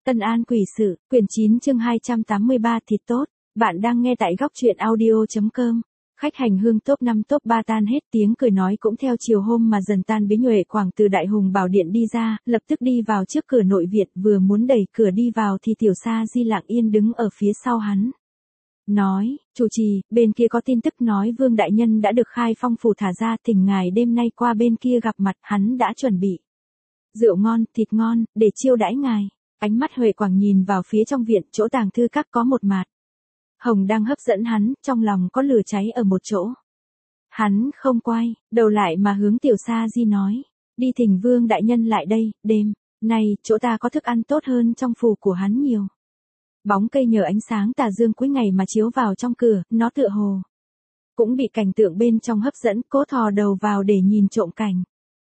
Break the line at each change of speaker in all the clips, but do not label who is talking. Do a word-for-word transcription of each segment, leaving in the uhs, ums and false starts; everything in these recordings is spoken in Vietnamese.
Ân An Quỷ Sự, quyển chín chương hai trăm tám mươi ba Thịt Tốt. Bạn đang nghe tại góc truyện audio chấm com. Khách hành hương top năm top ba tan hết, tiếng cười nói cũng theo chiều hôm mà dần tan biến. Nhuệ Quảng từ Đại Hùng Bảo Điện đi ra, lập tức đi vào trước cửa nội viện, vừa muốn đẩy cửa đi vào thì Tiểu Sa Di lặng yên đứng ở phía sau hắn. Nói, chủ trì, bên kia có tin tức nói Vương Đại Nhân đã được khai phong phủ thả ra, thỉnh ngài đêm nay qua bên kia gặp mặt, hắn đã chuẩn bị rượu ngon, thịt ngon, để chiêu đãi ngài. Ánh mắt Huệ Quảng nhìn vào phía trong viện, chỗ tàng thư các có một mạt hồng đang hấp dẫn hắn, trong lòng có lửa cháy ở một chỗ. Hắn không quay đầu lại mà hướng Tiểu Sa Di nói, đi thỉnh Vương Đại Nhân lại đây, đêm nay chỗ ta có thức ăn tốt hơn trong phủ của hắn nhiều. Bóng cây nhờ ánh sáng tà dương cuối ngày mà chiếu vào trong cửa, nó tựa hồ cũng bị cảnh tượng bên trong hấp dẫn, cố thò đầu vào để nhìn trộm cảnh.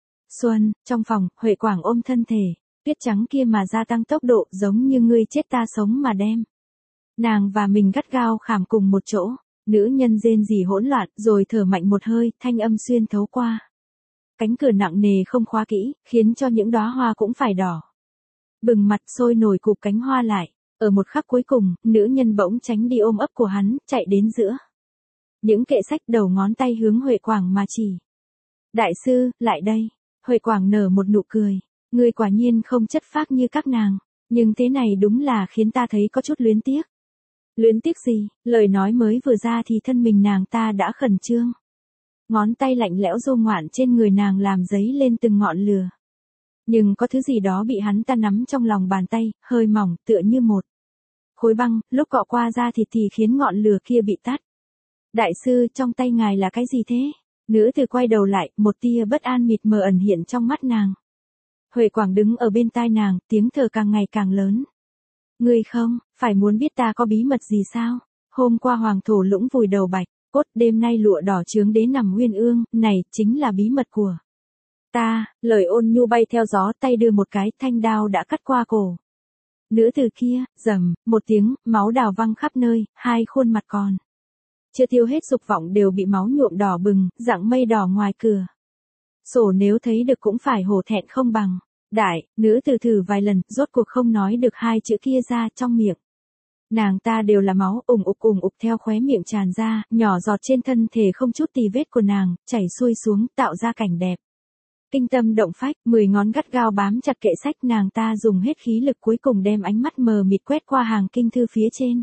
Xuân, trong phòng, Huệ Quảng ôm thân thể tuyết trắng kia mà gia tăng tốc độ, giống như ngươi chết ta sống mà đem nàng và mình gắt gao khảm cùng một chỗ. Nữ nhân rên rỉ hỗn loạn, rồi thở mạnh một hơi, thanh âm xuyên thấu qua cánh cửa nặng nề không khóa kỹ, khiến cho những đóa hoa cũng phải đỏ bừng mặt, sôi nổi cụp cánh hoa lại. Ở một khắc cuối cùng, nữ nhân bỗng tránh đi ôm ấp của hắn, chạy đến giữa những kệ sách, đầu ngón tay hướng Huệ Quảng mà chỉ. Đại sư, lại đây. Huệ Quảng nở một nụ cười. Ngươi quả nhiên không chất phác như các nàng, nhưng thế này đúng là khiến ta thấy có chút luyến tiếc. Luyến tiếc gì? Lời nói mới vừa ra thì thân mình nàng ta đã khẩn trương. Ngón tay lạnh lẽo rô ngoạn trên người nàng làm dấy lên từng ngọn lửa. Nhưng có thứ gì đó bị hắn ta nắm trong lòng bàn tay, hơi mỏng, tựa như một khối băng, lúc cọ qua da thịt thì khiến ngọn lửa kia bị tắt. Đại sư, trong tay ngài là cái gì thế? Nữ tử quay đầu lại, một tia bất an mịt mờ ẩn hiện trong mắt nàng. Huệ Quảng đứng ở bên tai nàng, tiếng thở càng ngày càng lớn. Ngươi không, phải muốn biết ta có bí mật gì sao? Hôm qua hoàng thổ lũng vùi đầu bạch cốt, đêm nay lụa đỏ chướng đế nằm uyên ương, này chính là bí mật của ta. Lời ôn nhu bay theo gió, tay đưa một cái, thanh đao đã cắt qua cổ nữ tử kia, rầm, một tiếng, máu đào văng khắp nơi, hai khuôn mặt còn chưa tiêu hết dục vọng đều bị máu nhuộm đỏ bừng, dạng mây đỏ ngoài cửa sổ nếu thấy được cũng phải hổ thẹn không bằng. Đại, nữ tử thử vài lần, rốt cuộc không nói được hai chữ kia ra, trong miệng nàng ta đều là máu, ủng ục ủng ục theo khóe miệng tràn ra, nhỏ giọt trên thân thể không chút tì vết của nàng, chảy xuôi xuống, tạo ra cảnh đẹp kinh tâm động phách. Mười ngón gắt gao bám chặt kệ sách, nàng ta dùng hết khí lực cuối cùng đem ánh mắt mờ mịt quét qua hàng kinh thư phía trên.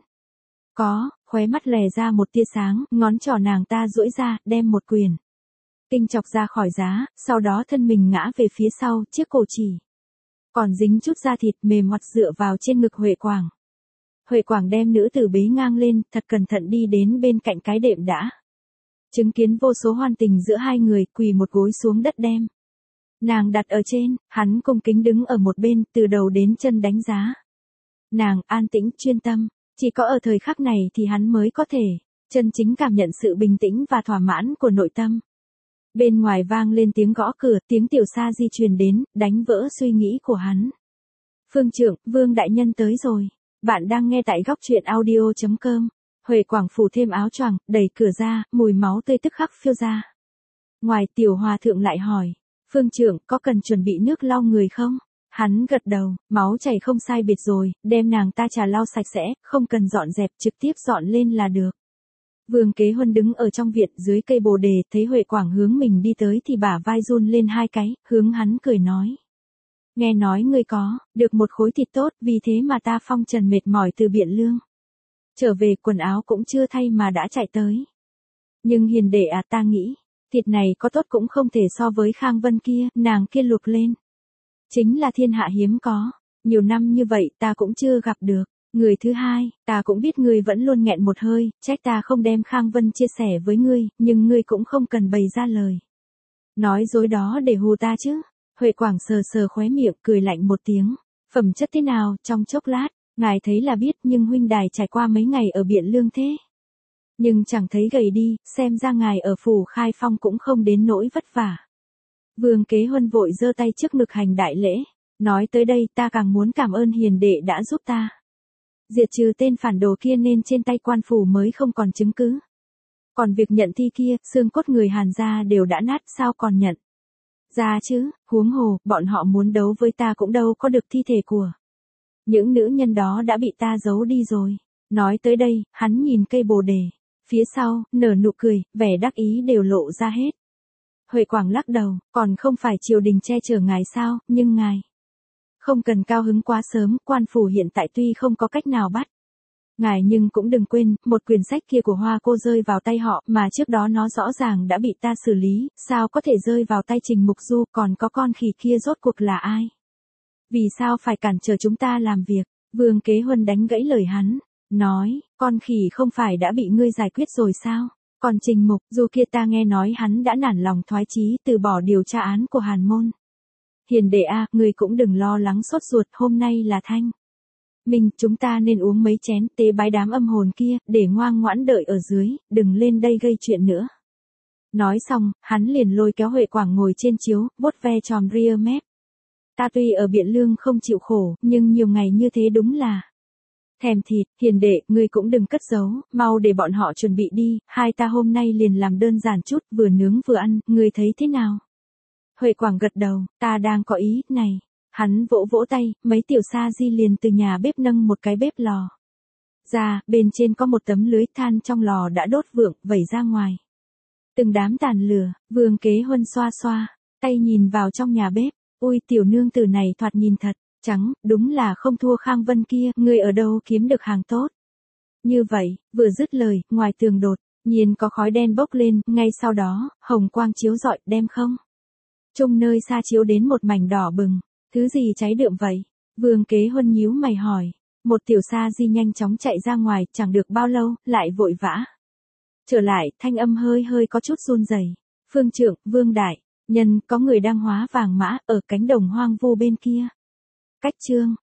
Có, khóe mắt lè ra một tia sáng, ngón trỏ nàng ta duỗi ra, đem một quyển kinh chọc ra khỏi giá, sau đó thân mình ngã về phía sau, chiếc cổ chỉ còn dính chút da thịt mềm ngoặt dựa vào trên ngực Huệ Quảng. Huệ Quảng đem nữ tử bế ngang lên, thật cẩn thận đi đến bên cạnh cái đệm đã chứng kiến vô số hoan tình giữa hai người, quỳ một gối xuống đất đem nàng đặt ở trên, hắn cung kính đứng ở một bên, từ đầu đến chân đánh giá nàng, an tĩnh, chuyên tâm. Chỉ có ở thời khắc này thì hắn mới có thể chân chính cảm nhận sự bình tĩnh và thỏa mãn của nội tâm. Bên ngoài vang lên tiếng gõ cửa, tiếng Tiểu Sa Di truyền đến, đánh vỡ suy nghĩ của hắn. Phương trưởng, Vương Đại Nhân tới rồi. Bạn đang nghe tại góc truyện audio chấm com. Huệ Quảng phủ thêm áo choàng, đẩy cửa ra, mùi máu tươi tức khắc phiêu ra. Ngoài, Tiểu Hòa thượng lại hỏi, Phương trưởng, có cần chuẩn bị nước lau người không? Hắn gật đầu, máu chảy không sai biệt rồi, đem nàng ta trà lau sạch sẽ, không cần dọn dẹp, trực tiếp dọn lên là được. Vương Kế Huân đứng ở trong viện dưới cây bồ đề, thấy Huệ Quảng hướng mình đi tới thì bả vai run lên hai cái, hướng hắn cười nói. Nghe nói ngươi có được một khối thịt tốt, vì thế mà ta phong trần mệt mỏi từ Biện Lương trở về, quần áo cũng chưa thay mà đã chạy tới. Nhưng hiền đệ à, ta nghĩ thịt này có tốt cũng không thể so với Khang Vân kia, nàng kia luộc lên chính là thiên hạ hiếm có, nhiều năm như vậy ta cũng chưa gặp được. Người thứ hai, ta cũng biết ngươi vẫn luôn nghẹn một hơi, trách ta không đem Khang Vân chia sẻ với ngươi, nhưng ngươi cũng không cần bày ra lời nói dối đó để hù ta chứ. Huệ Quảng sờ sờ khóe miệng, cười lạnh một tiếng. Phẩm chất thế nào, trong chốc lát, ngài thấy là biết, nhưng huynh đài trải qua mấy ngày ở Biện Lương thế nhưng chẳng thấy gầy đi, xem ra ngài ở phủ Khai Phong cũng không đến nỗi vất vả. Vương Kế Huân vội giơ tay trước ngực hành đại lễ, nói tới đây ta càng muốn cảm ơn hiền đệ đã giúp ta diệt trừ tên phản đồ kia, nên trên tay quan phủ mới không còn chứng cứ. Còn việc nhận thi kia, xương cốt người Hàn gia đều đã nát, sao còn nhận ra chứ? Huống hồ, bọn họ muốn đấu với ta cũng đâu có được thi thể của Những nữ nhân đó đã bị ta giấu đi rồi. Nói tới đây, hắn nhìn cây bồ đề. Phía sau, nở nụ cười, vẻ đắc ý đều lộ ra hết. Huệ Quảng lắc đầu, còn không phải triều đình che chở ngài sao, nhưng ngài không cần cao hứng quá sớm, quan phủ hiện tại tuy không có cách nào bắt ngài nhưng cũng đừng quên, một quyển sách kia của Hoa cô rơi vào tay họ, mà trước đó nó rõ ràng đã bị ta xử lý, sao có thể rơi vào tay Trình Mục Du, còn có con khỉ kia rốt cuộc là ai? Vì sao phải cản trở chúng ta làm việc? Vương Kế Huân đánh gãy lời hắn, nói, con khỉ không phải đã bị ngươi giải quyết rồi sao? Còn Trình Mục Du kia ta nghe nói hắn đã nản lòng thoái chí từ bỏ điều tra án của Hàn Môn. Hiền đệ a, ngươi cũng đừng lo lắng sốt ruột, hôm nay là thanh minh, chúng ta nên uống mấy chén tế bái đám âm hồn kia, để ngoan ngoãn đợi ở dưới, đừng lên đây gây chuyện nữa. Nói xong, hắn liền lôi kéo Huệ Quảng ngồi trên chiếu, vuốt ve tròm ria mép. Ta tuy ở Biện Lương không chịu khổ, nhưng nhiều ngày như thế đúng là thèm thịt. Hiền đệ, ngươi cũng đừng cất giấu, mau để bọn họ chuẩn bị đi, hai ta hôm nay liền làm đơn giản chút, vừa nướng vừa ăn, ngươi thấy thế nào? Huệ Quảng gật đầu, ta đang có ý này. Hắn vỗ vỗ tay, mấy tiểu sa di liền từ nhà bếp nâng một cái bếp lò ra, bên trên có một tấm lưới than trong lò đã đốt vượng, vẩy ra ngoài. Từng đám tàn lửa, Vương Kế Huân xoa xoa tay nhìn vào trong nhà bếp, ui tiểu nương tử này thoạt nhìn thật trắng, đúng là không thua Khang Vân kia, ngươi ở đâu kiếm được hàng tốt. Như vậy, vừa dứt lời, ngoài tường đột nhiên có khói đen bốc lên, ngay sau đó, hồng quang chiếu rọi, đem không trung nơi xa chiếu đến một mảnh đỏ bừng. Thứ gì cháy đượm vậy? Vương Kế Huân nhíu mày hỏi. Một tiểu sa di nhanh chóng chạy ra ngoài, chẳng được bao lâu, lại vội vã trở lại, thanh âm hơi hơi có chút run rẩy. Phương trưởng, Vương đại nhân, có người đang hóa vàng mã ở cánh đồng hoang vu bên kia. Cách chương